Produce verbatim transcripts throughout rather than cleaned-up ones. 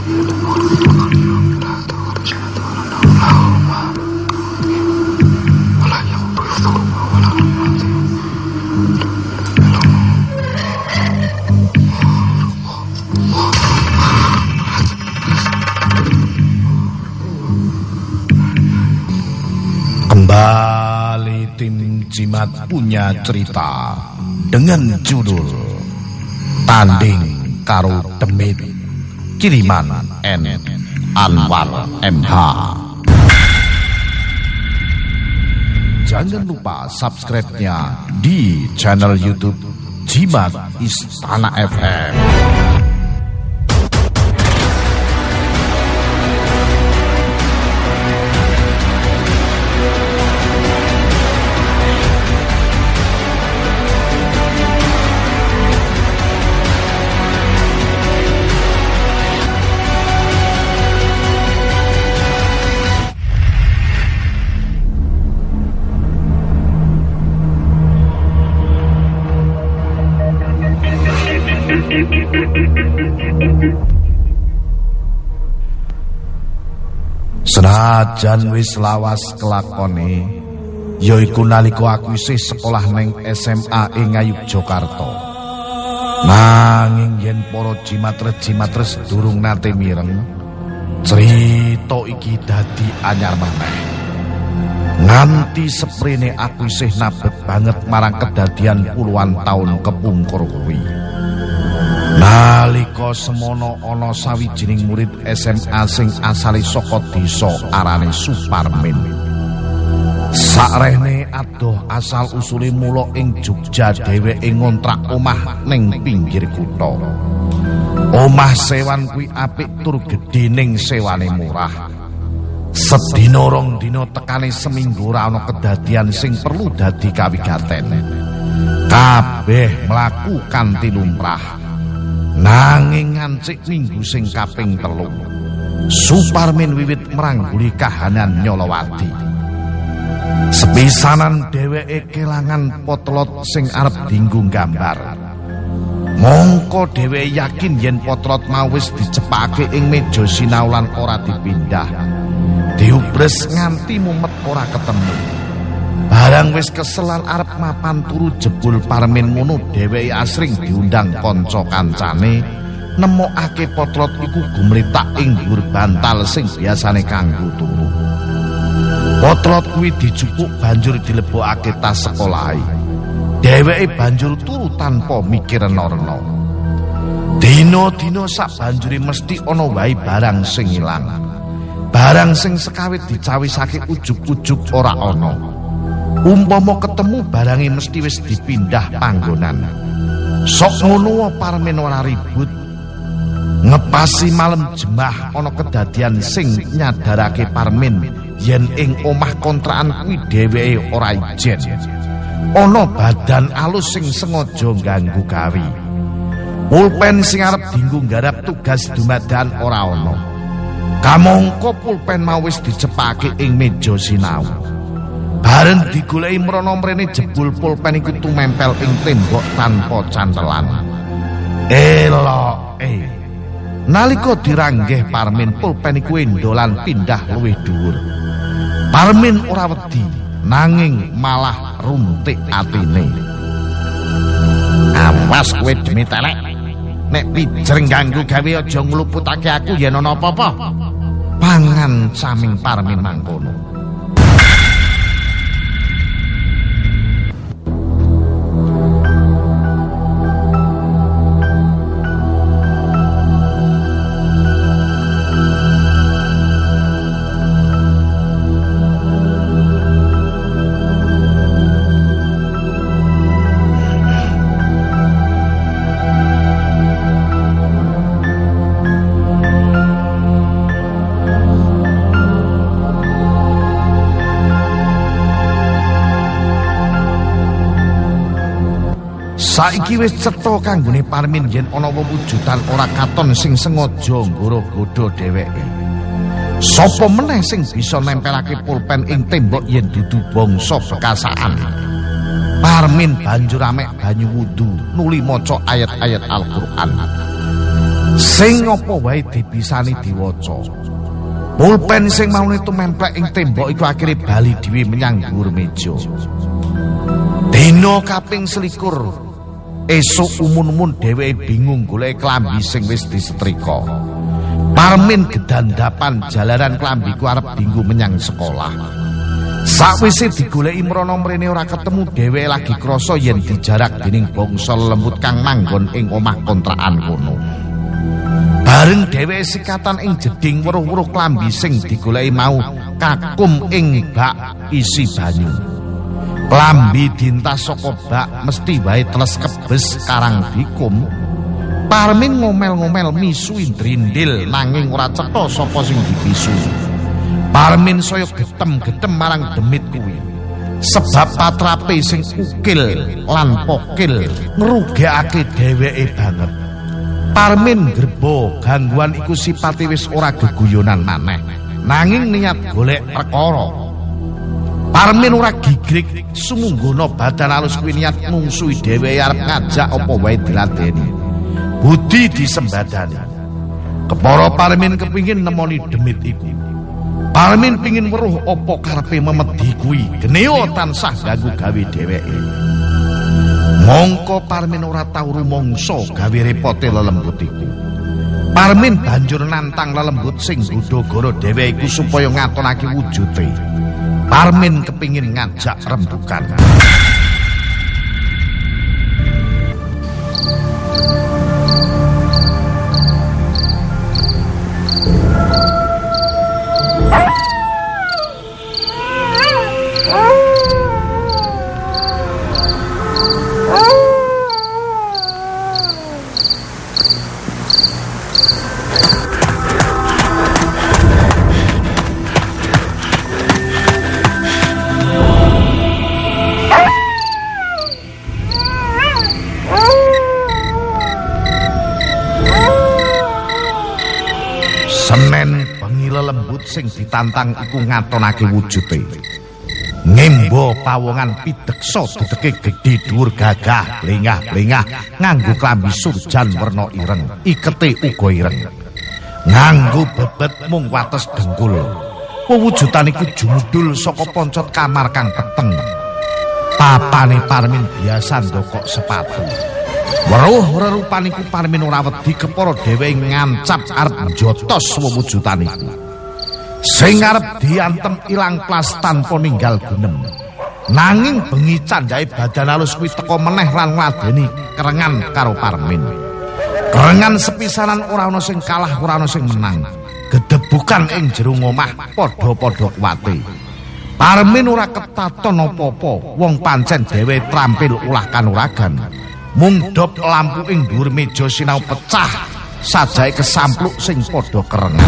Kembali tim Jimat punya cerita dengan judul Tanding Karo Demit, kiriman N. Anwar M H. Jangan lupa subscribe-nya di channel YouTube Jimat Istana F M. Senajan wis lawas kelakone, yaiku nalika aku isih sekolah neng S M A ing Ngayogyakarta. Nanging yen para jimatres-jimatres durung nate mireng, cerita iki dadi anyar maneh. Nganti seprene aku isih nabet banget marang kedadian puluhan taun kepungkur kuwi. Nalika semono ana sawijining murid S M A sing asale saka desa arane Suparmin. Sakrene adoh asal usule mula ing Jogja, dheweke ngontrak omah ning pinggir kutha. Omah sewan kuwi apik tur gedhe ning sewane murah. Sedina rong dina tekane seminggu ora ana kedadian sing perlu dadi kawigaten. Kabeh mlaku kanthi lumrah. Nanging ngancik minggu sing kaping telu, Suparmin wiwit merangguli kahanan Nyolowati. Sepisanan dheweke kelangan potlot sing arep dienggo gambar. Mongko dheweke yakin yen potlot mau wis dicepake ing meja sinau lan ora dipindah. Diubres nganti mumet ora ketemu. Barang wis keselan arep mapan turu jebul Parmin ngono, dheweke asring diundang kanca kancane nemokake potlot iku gumletak ing dhuwur bantal sing biasane kanggo turu. Potlot kuwi dijupuk banjur dilebokake tas sekolahe. Dheweke banjur turu tanpa mikir rena-rena. Dina-dina sabanjure mesti ana wae barang sing ilang. Barang sing sekawit dicawisake ujug-ujug ora ana. Umpama ketemu barange mesti wis dipindah panggonan. Sok ngono Parmin ora ribut. Ngepasi malam jemah ana kedadian sing nyadarake Parmin yen ing omah kontrakan kuwi dheweke ora ijen. Ana badan alus sing sengaja ganggu gawe. Pulpen sing arep dienggo nggarap tugas dumadakan ora ana. Kamangka pulpen mau wis dicepake ing meja sinau. Bareng digoleki mrana-mrene jebul pulpen iku tumempel ing tembok tanpa cantelan. Eloke. Nalika diranggeh Parmin, pulpen iku endolan pindah luwih dhuwur. Parmin ora wedi, nanging malah runtik atine. Awas kowe Demit elek. Nek pijer ganggu gawe aja ngluputake aku yen ana apa-apa. Pangan saming Parmin mangkono. Saiki wis cetha kanggone Parmin yen ana wewujudan ora katon sing sengaja nggoro-godho dheweke. Sapa meneh sing bisa nempelake pulpen ing tembok yen dudu bangsa bekasaan. Parmin banjur amek banyu wudu nuli maca ayat-ayat Al-Qur'an. Sing apa wae dibisani diwaca. Pulpen sing maune tumemplek ing tembok iku akhire bali dhewe menyang dhuwur meja. Dina kaping selikur, esuk umun-umun dheweke bingung golek klambi sing wis disetrika. Parmin gedandapan jalanan klambiku arep dinggo menyang sekolah. Sakwise digoleki mrana-mrene ora ketemu, dheweke lagi krasa yen dijarak dening bangsa lembut kang manggon ing omah kontrakan kono. Bareng dheweke sikatan ing jeding weruh-weruh klambi sing digoleki mau kakum ing bak isi banyu. Klambi dintas saka bak mesti wae teles kebes karang dikum. Parmin ngomel-ngomel misu indrindil nanging ora cetha sapa sing dibisu. Parmin saya getem-getem marang demit kuwi. Sebab patrape sing ukil lan pokil ngrugekake dheweke banget. Parmin grebo gangguan iku sipate wis ora geguyonan maneh, nanging niat golek perkara. Parmin ora gigrik sumunggono badan alus kuwi niat mungsuhi dheweke arep ngajak apa wae diladeni. Budi disembadani. Kepara Parmin kepingin nemoni demit iku. Parmin pingin weruh apa karepe memedi kuwi, geneo tansah ganggu gawe dheweke. Mongko Parmin ora tau rumangsa gawe repote lelembut iku. Parmin banjur nantang lelembut sing godho-goro dheweke iku supaya ngatonake wujude. Parmin kepingin ngajak rembukan. Senen bengi lelembut sing ditantang iku ngatonake wujude. Ngembo pawongan pideksa dedeke gedhe dhuwur gagah, lengah-lengah nganggo klambi surjan werna ireng, ikete uga ireng. Nganggo bebet mung wates dengkul. Pewujudan iku jumudul saka poncot kamar kang peteng. Papane Parmin biasa ndokok sepatu. Weruh rerupane iku Parmin ora wedi kepara dheweke ngancap arep njotos wewujudan iku. Sing arep diantem ilang plas tanpa ninggal gunem. Nanging bengi candhae badan alus kuwi teka meneh lan ngladeni kerengan karo Parmin. Kerengan sepisanan ora ana sing kalah, ora ana sing menang. Gedebukan ing jero omah padha-padha kuwate. Parmin ora ketaton apa-apa, wong pancen dhewe trampil ulah kanuragan. Mung dop lampu ing dhuwur meja sinau pecah, sajae kesampluk sing padha kerengan.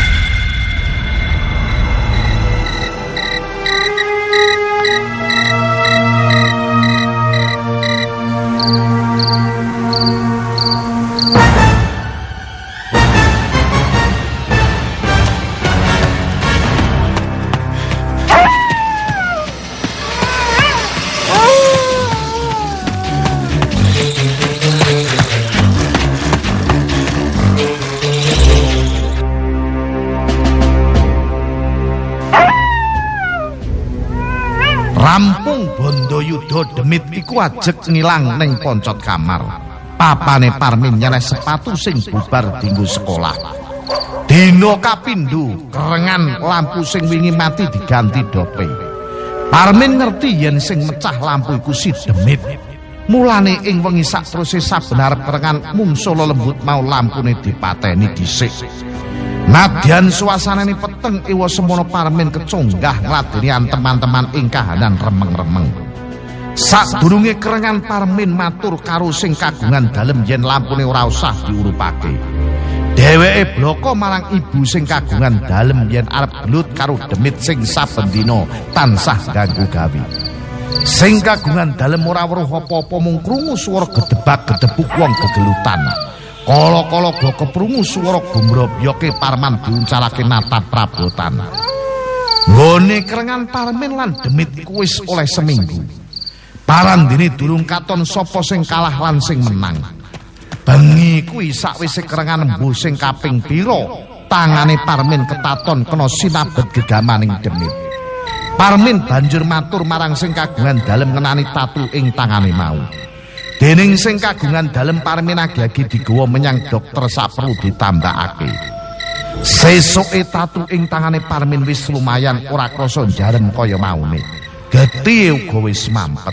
Rampung Bandayuda demit iku ajeg ngilang ning poncot kamar. Papane Parmin nyeleh sepatu sing bubar dinggo sekolah. Dina kapindho kerengan lampu sing wingi mati diganti dope. Parmin ngerti yen sing mecah lampu iku si demit. Mulane ing wengi sak teruse saben arep kerengan mungsuh lembut mau lampune dipateni dhisik. Nadyan suasanane peteng iwa semono Parmin kecunggah ngladeni teman-teman ing kahanan remeng-remeng. Sadurunge kerengan Parmin matur karo sing kagungan dalem yen lampune ora usah diurupake. Dheweke bloko marang ibu sing kagungan dalem yen arep gelut karo demit sing saben dina tansah ganggu gawe. Sing kagungan dalem ora weruh apa-apa mung krungu swara gedebak-gedebuk wong gegelutan. Kala-kala go keprungu swara gumrobyoke Parman diuncalake natap prabotan. Nggone kerengan Parmin lan demit iku wis oleh seminggu. Parandene durung katon sapa sing kalah lan sing menang. Bengi kuwi sakwise kerengan embuh sing kaping pira, tangane Parmin ketaton kena sinabet gegamaning demit. Parmin banjur matur marang sing kagungan dalem ngenani tatu ing tangane mau. Dening sing kagungan dalem Parmin agi-agi digawa menyang dokter saperlu ditambahake. Sesuke tatu ing tangane Parmin wis lumayan ora krasa jarem kaya maune. Getih uga wis mampet.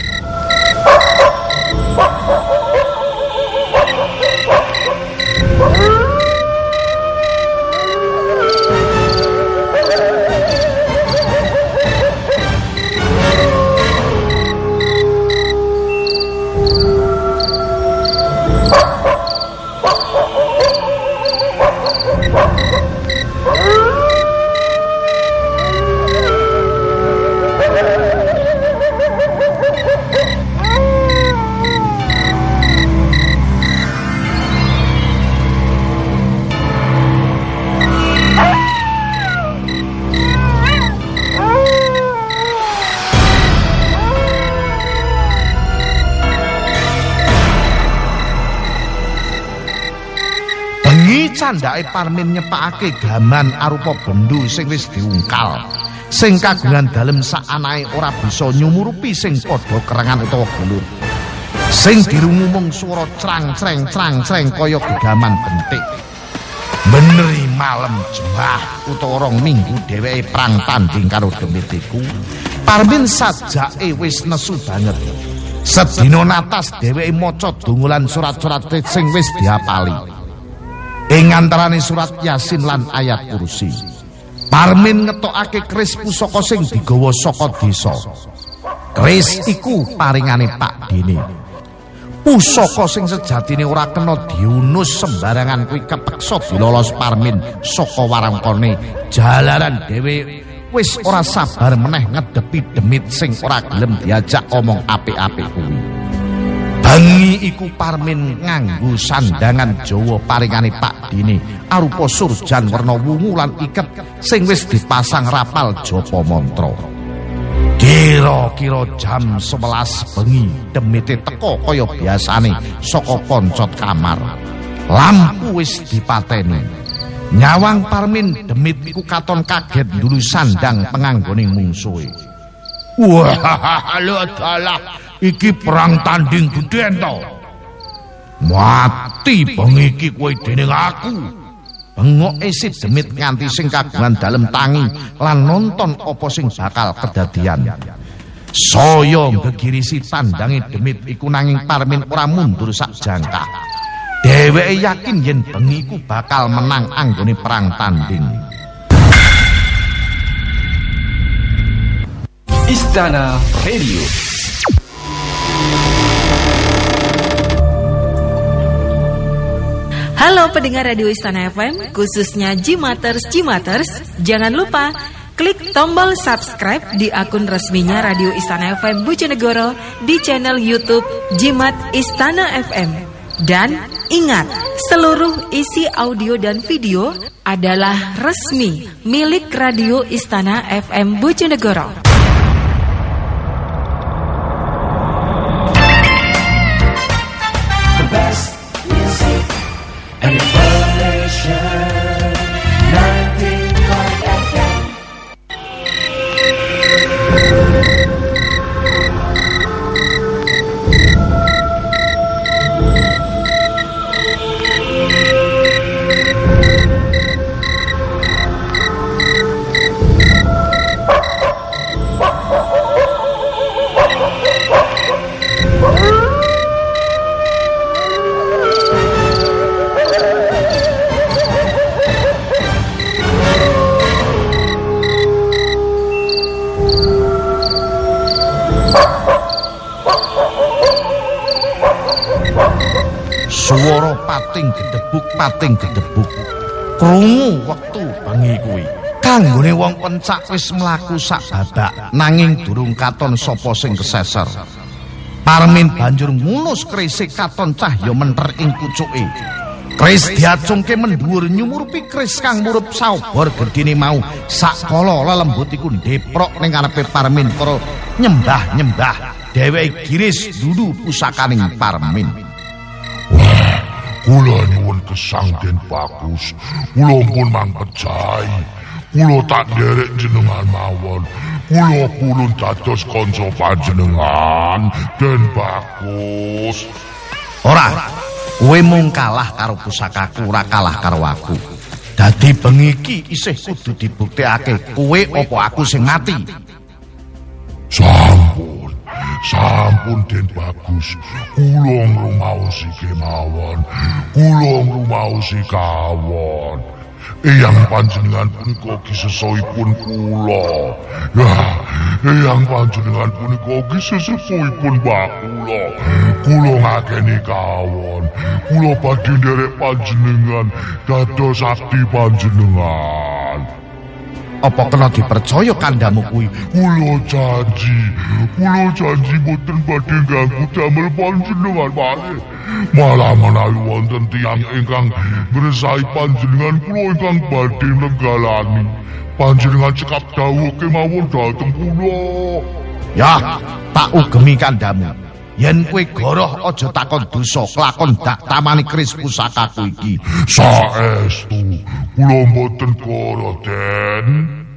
Candake Parmin nyepakake gaman arupa bendu sing wis diungkal. Sing kagungan dalem sak anake ora bisa nyumurupi sing padha kerengan utawa gelur. Sing dirungu mung swara crang-creng crang-creng kaya gegaman bentik. Beneri malam jembah utawa rong minggu dheweke perang tanding karo demit iku. Parmin sajake wis nesu banget. Sedina natas dheweke maca dungulan surat-surat sing wis diapali. Ing antarane surat Yasin lan ayat kursi. Parmin ngetokake keris pusaka sing digawa saka desa. Keris iku paringane Pak Dene. Pusaka sing sejatine ora kena diunus sembarangan kuwi kepeksa dilolos Parmin saka warangkone jalaran dhewe wis ora sabar meneh ngedepi demit sing ora gelem diajak omong apik-apik kuwi. Bengi iku Parmin nganggo sandangan Jawa paringane Pak Dene arupa surjan werna wungu lan iket sing wis dipasang rapal japa mantra. Kira-kira jam sewelas bengi demite teka kaya biasane saka poncot kamar. Lampu wis dipateni. Nyawang Parmin demit iku katon kaget ndulu sandang penganggoning mungsuhe. Wah, lho dalah iki perang tanding gedhen to. Mati bengi iki kowe dening aku. Bengoke si demit nganti sing kagungan dalem tangi lan nonton apa sing bakal kedadian. Saya gegirisi tandange demit iku nanging Parmin ora mundur sak jangkah. Dheweke yakin yen bengi iku bakal menang anggone perang tanding. Istana Radio. Halo pendengar Radio Istana F M, khususnya Jimaters Jimaters, jangan lupa klik tombol subscribe di akun resminya Radio Istana F M Bojonegoro di channel YouTube Jimat Istana F M. Dan ingat, seluruh isi audio dan video adalah resmi milik Radio Istana F M Bojonegoro. Best music and information. Nothing like F M. Suara pating gedebuk pating gedebuk. Krungu wektu bengi kuwi. Kanggone wong pencak wis mlaku sak babak nanging durung katon sapa sing keseser. Parmin banjur ngunus kerise katon cahya menter ing pucuke. Keris diacungke mendhuwur nyumurupi keris kang murup saubor gedine mau. Sakala lelembut iku ndeprok ning ngarepe Parmin karo nyembah-nyembah. Dheweke giris dudu pusakaning Parmin. Kula nyuwun gesang Den Bagus. Kula pun mang percaya. Kula tak derek jenengan mawon. Kula pulun dados kanca panjenengan Den Bagus. Ora, kowe mung kalah karo pusakaku, ora kalah karo aku. Dadi bengi iki isih kudu dibuktekake kowe apa aku sing mati. Sampun, sampun Den Bagus. Kula ngrumaosi kemawon. Kula ngrumaosi kawon. Eyang panjenengan punika ugi sesoipun kula. Ya, eyang panjenengan punika ugi sesepuhipun mbak kula. Kula ngakeni kawon. Kula badhe nderek panjenengan dados sakti panjenengan. Apa kena dipercaya kandamu kuwi? Kula janji, kula janji boten badhe ganggu damel panjenengan malih. Malah menawi wonten tiyang ingkang ngresai panjenengan, kula ingkang badhe nenggalani. Panjenengan cekap dawuh kemawon dhateng kula. Ya, tak ugemi kandamu. Yen kowe goroh aja takon dosa, kelakon dak tamani keris pusakaku iki. Saestu, kula mboten goroh, Den.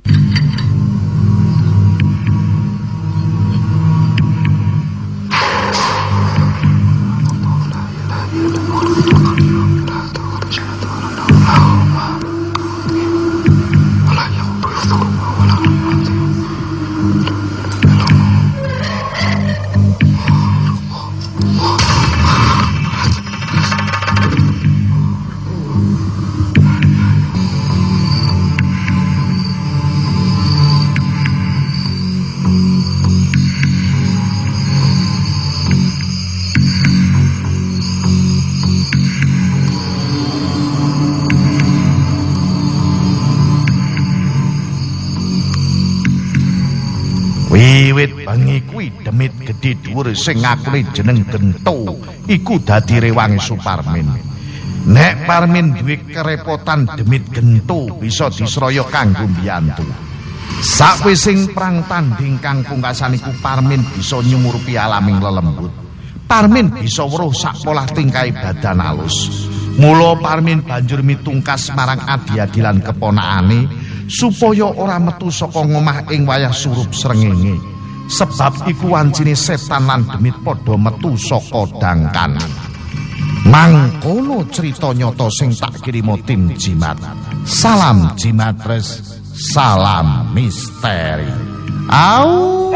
Wiwit bengi kuwi demit gedhe dhuwur sing ngakune jeneng Gento iku dadi rewange Suparmin. Nek Parmin duwe kerepotan demit Gento bisa disraya kanggo mbiyantu. Sakwising perang tanding kang pungkasan iku Parmin bisa nyumurupi alaming lelembut. Parmin bisa weruh sak polah tingkahe badan alus. Mula Parmin banjur mitungkas marang adi-adilan keponakane supaya ora metu saka ngomah ing wayah surup srengenge. Sebab iku wancine setan lan demit padha metu saka dangkan. Mangkono cerita nyata sing tak kirimo tim Jimat. Salam Jimatres, salam misteri. Au.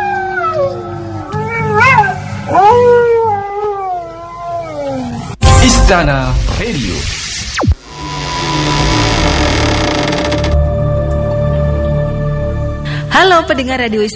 Istana Radio. Halo pendengar Radio Istana